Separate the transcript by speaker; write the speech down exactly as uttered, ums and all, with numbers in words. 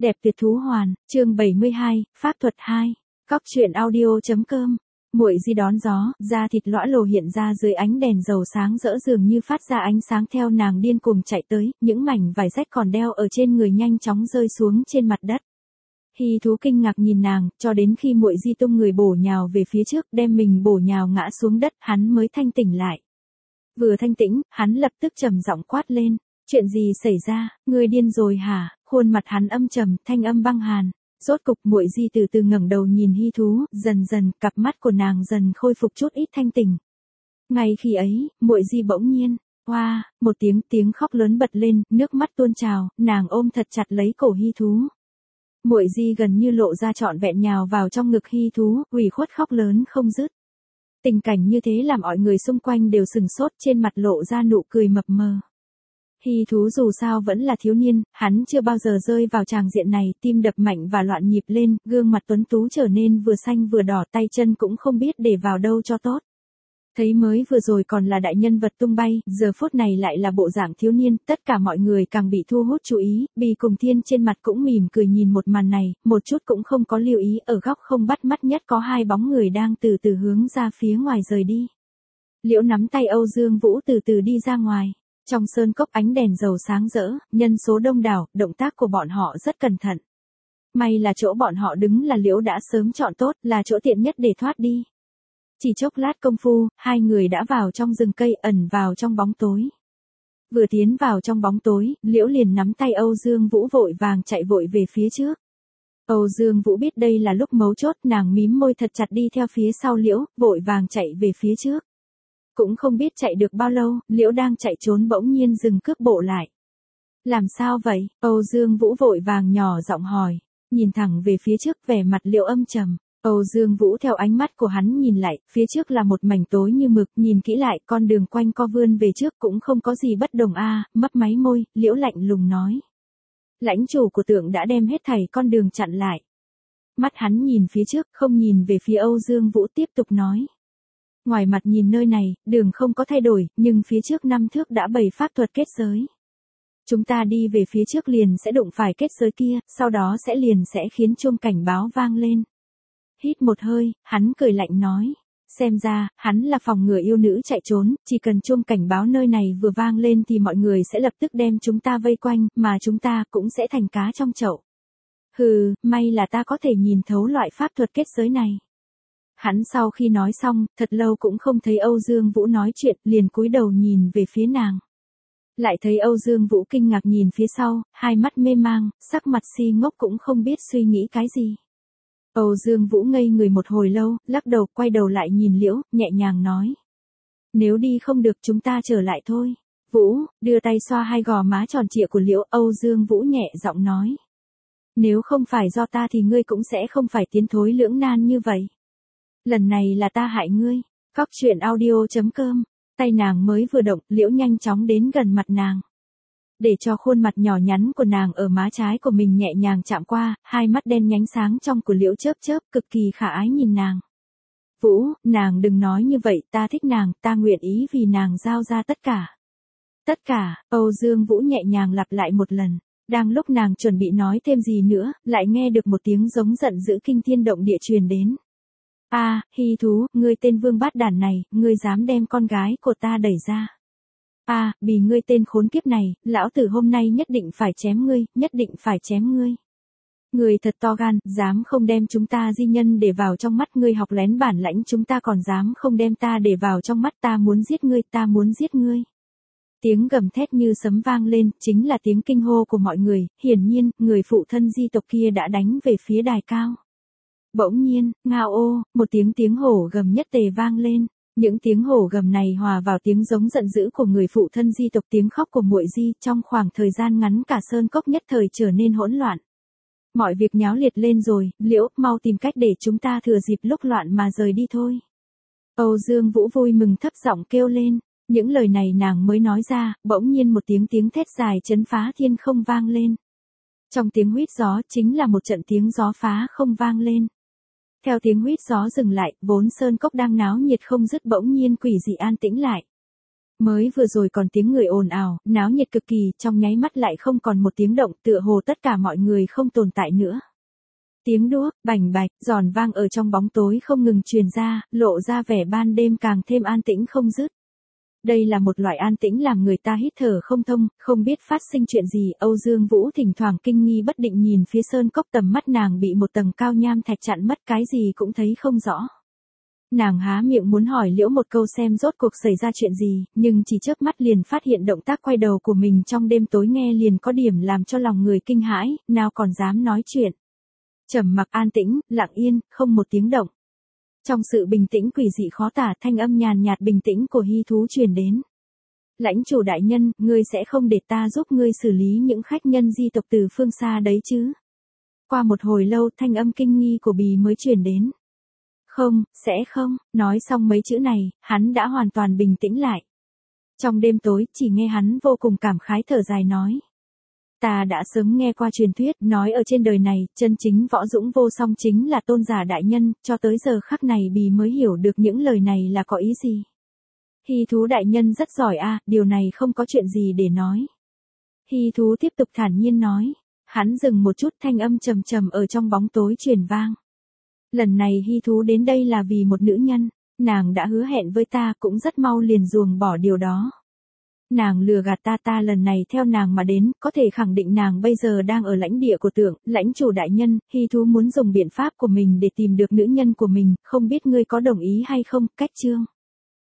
Speaker 1: Đẹp tuyệt thú hoàn, chương bảy mươi hai, pháp thuật hai. Cóc truyện audio.com. Muội Di đón gió, da thịt lõa lồ hiện ra dưới ánh đèn dầu sáng rỡ dường như phát ra ánh sáng theo nàng điên cuồng chạy tới, những mảnh vải rách còn đeo ở trên người nhanh chóng rơi xuống trên mặt đất. Hy thú kinh ngạc nhìn nàng, cho đến khi Muội Di tung người bổ nhào về phía trước, đem mình bổ nhào ngã xuống đất, hắn mới thanh tỉnh lại. Vừa thanh tĩnh, hắn lập tức trầm giọng quát lên, chuyện gì xảy ra, ngươi điên rồi hả? Khuôn mặt hắn âm trầm, thanh âm băng hàn. Rốt cục Muội Di từ từ ngẩng đầu nhìn Hy thú, dần dần, cặp mắt của nàng dần khôi phục chút ít thanh tỉnh. Ngay khi ấy, Muội Di bỗng nhiên, oa, một tiếng tiếng khóc lớn bật lên, nước mắt tuôn trào, nàng ôm thật chặt lấy cổ Hy thú. Muội Di gần như lộ ra trọn vẹn nhào vào trong ngực Hy thú, ủy khuất khóc lớn không dứt. Tình cảnh như thế làm mọi người xung quanh đều sừng sốt, trên mặt lộ ra nụ cười mập mờ. Hy thú dù sao vẫn là thiếu niên, hắn chưa bao giờ rơi vào tràng diện này, tim đập mạnh và loạn nhịp lên, gương mặt tuấn tú trở nên vừa xanh vừa đỏ, tay chân cũng không biết để vào đâu cho tốt. Thấy mới vừa rồi còn là đại nhân vật tung bay, giờ phút này lại là bộ dạng thiếu niên, tất cả mọi người càng bị thu hút chú ý, Bì cùng Thiên trên mặt cũng mỉm cười nhìn một màn này, một chút cũng không có lưu ý, ở góc không bắt mắt nhất có hai bóng người đang từ từ hướng ra phía ngoài rời đi. Liễu nắm tay Âu Dương Vũ từ từ đi ra ngoài. Trong sơn cốc ánh đèn dầu sáng rỡ, nhân số đông đảo, động tác của bọn họ rất cẩn thận. May là chỗ bọn họ đứng là Liễu đã sớm chọn tốt, là chỗ tiện nhất để thoát đi. Chỉ chốc lát công phu, hai người đã vào trong rừng cây, ẩn vào trong bóng tối. Vừa tiến vào trong bóng tối, Liễu liền nắm tay Âu Dương Vũ vội vàng chạy vội về phía trước. Âu Dương Vũ biết đây là lúc mấu chốt, nàng mím môi thật chặt đi theo phía sau Liễu, vội vàng chạy về phía trước. Cũng không biết chạy được bao lâu, Liễu đang chạy trốn bỗng nhiên dừng cước bộ lại. Làm sao vậy? Âu Dương Vũ vội vàng nhỏ giọng hỏi, nhìn thẳng về phía trước, vẻ mặt Liễu âm trầm. Âu Dương Vũ theo ánh mắt của hắn nhìn lại, phía trước là một mảnh tối như mực, nhìn kỹ lại, con đường quanh co vươn về trước cũng không có gì bất đồng a, à, mấp máy môi, Liễu lạnh lùng nói. Lãnh chủ của tượng đã đem hết thảy con đường chặn lại. Mắt hắn nhìn phía trước, không nhìn về phía Âu Dương Vũ, tiếp tục nói. Ngoài mặt nhìn nơi này, đường không có thay đổi, nhưng phía trước năm thước đã bày pháp thuật kết giới. Chúng ta đi về phía trước liền sẽ đụng phải kết giới kia, sau đó sẽ liền sẽ khiến chuông cảnh báo vang lên. Hít một hơi, hắn cười lạnh nói. Xem ra, hắn là phòng ngừa yêu nữ chạy trốn, chỉ cần chuông cảnh báo nơi này vừa vang lên thì mọi người sẽ lập tức đem chúng ta vây quanh, mà chúng ta cũng sẽ thành cá trong chậu. Hừ, may là ta có thể nhìn thấu loại pháp thuật kết giới này. Hắn sau khi nói xong, thật lâu cũng không thấy Âu Dương Vũ nói chuyện, liền cúi đầu nhìn về phía nàng. Lại thấy Âu Dương Vũ kinh ngạc nhìn phía sau, hai mắt mê mang, sắc mặt si ngốc cũng không biết suy nghĩ cái gì. Âu Dương Vũ ngây người một hồi lâu, lắc đầu, quay đầu lại nhìn Liễu, nhẹ nhàng nói. Nếu đi không được chúng ta trở lại thôi. Vũ, đưa tay xoa hai gò má tròn trịa của Liễu, Âu Dương Vũ nhẹ giọng nói. Nếu không phải do ta thì ngươi cũng sẽ không phải tiến thối lưỡng nan như vậy. Lần này là ta hại ngươi. Cóc truyện audio.com. Tay nàng mới vừa động, Liễu nhanh chóng đến gần mặt nàng. Để cho khuôn mặt nhỏ nhắn của nàng ở má trái của mình nhẹ nhàng chạm qua, hai mắt đen nhánh sáng trong của Liễu chớp chớp, cực kỳ khả ái nhìn nàng. Vũ, nàng đừng nói như vậy, ta thích nàng, ta nguyện ý vì nàng giao ra tất cả. Tất cả, Âu Dương Vũ nhẹ nhàng lặp lại một lần. Đang lúc nàng chuẩn bị nói thêm gì nữa, lại nghe được một tiếng giống giận dữ kinh thiên động địa truyền đến. A, à, Hy thú, ngươi tên vương bát đản này, ngươi dám đem con gái của ta đẩy ra. A, à, vì ngươi tên khốn kiếp này, lão tử hôm nay nhất định phải chém ngươi, nhất định phải chém ngươi. Ngươi thật to gan, dám không đem chúng ta di nhân để vào trong mắt, ngươi học lén bản lãnh chúng ta còn dám không đem ta để vào trong mắt, ta muốn giết ngươi, ta muốn giết ngươi. Tiếng gầm thét như sấm vang lên, chính là tiếng kinh hô của mọi người, hiển nhiên, người phụ thân di tộc kia đã đánh về phía đài cao. Bỗng nhiên, ngao ô, một tiếng tiếng hổ gầm nhất tề vang lên. Những tiếng hổ gầm này hòa vào tiếng giống giận dữ của người phụ thân di tộc, tiếng khóc của Muội Di, trong khoảng thời gian ngắn cả sơn cốc nhất thời trở nên hỗn loạn. Mọi việc nháo liệt lên rồi, Liễu, mau tìm cách để chúng ta thừa dịp lúc loạn mà rời đi thôi. Âu Dương Vũ vui mừng thấp giọng kêu lên, những lời này nàng mới nói ra, bỗng nhiên một tiếng tiếng thét dài chấn phá thiên không vang lên. Trong tiếng huýt gió chính là một trận tiếng gió phá không vang lên. Theo tiếng huýt gió dừng lại, vốn sơn cốc đang náo nhiệt không dứt bỗng nhiên quỷ dị an tĩnh lại. Mới vừa rồi còn tiếng người ồn ào, náo nhiệt cực kỳ, trong nháy mắt lại không còn một tiếng động, tựa hồ tất cả mọi người không tồn tại nữa. Tiếng đũa, bành bạch, giòn vang ở trong bóng tối không ngừng truyền ra, lộ ra vẻ ban đêm càng thêm an tĩnh không dứt. Đây là một loại an tĩnh làm người ta hít thở không thông, không biết phát sinh chuyện gì. Âu Dương Vũ thỉnh thoảng kinh nghi bất định nhìn phía sơn cốc, tầm mắt nàng bị một tầng cao nham thạch chặn mất, cái gì cũng thấy không rõ. Nàng há miệng muốn hỏi Liễu một câu xem rốt cuộc xảy ra chuyện gì, nhưng chỉ chớp mắt liền phát hiện động tác quay đầu của mình trong đêm tối nghe liền có điểm làm cho lòng người kinh hãi, nào còn dám nói chuyện. Trầm mặc an tĩnh, lặng yên, không một tiếng động. Trong sự bình tĩnh quỷ dị khó tả, thanh âm nhàn nhạt bình tĩnh của Hy Thú truyền đến. Lãnh chủ đại nhân, ngươi sẽ không để ta giúp ngươi xử lý những khách nhân di tộc từ phương xa đấy chứ? Qua một hồi lâu, thanh âm kinh nghi của Bì mới truyền đến. Không, sẽ không. Nói xong mấy chữ này, hắn đã hoàn toàn bình tĩnh lại. Trong đêm tối, chỉ nghe hắn vô cùng cảm khái thở dài nói. Ta đã sớm nghe qua truyền thuyết, nói ở trên đời này, chân chính võ dũng vô song chính là tôn giả đại nhân, cho tới giờ khắc này Bì mới hiểu được những lời này là có ý gì. Hy Thú đại nhân rất giỏi a, điều này không có chuyện gì để nói. Hy Thú tiếp tục thản nhiên nói. Hắn dừng một chút, thanh âm trầm trầm ở trong bóng tối truyền vang. Lần này Hy Thú đến đây là vì một nữ nhân, nàng đã hứa hẹn với ta, cũng rất mau liền ruồng bỏ điều đó. Nàng lừa gạt ta, ta lần này theo nàng mà đến, có thể khẳng định nàng bây giờ đang ở lãnh địa của Tượng, lãnh chủ đại nhân. Hy Thú muốn dùng biện pháp của mình để tìm được nữ nhân của mình, không biết ngươi có đồng ý hay không. Cách chương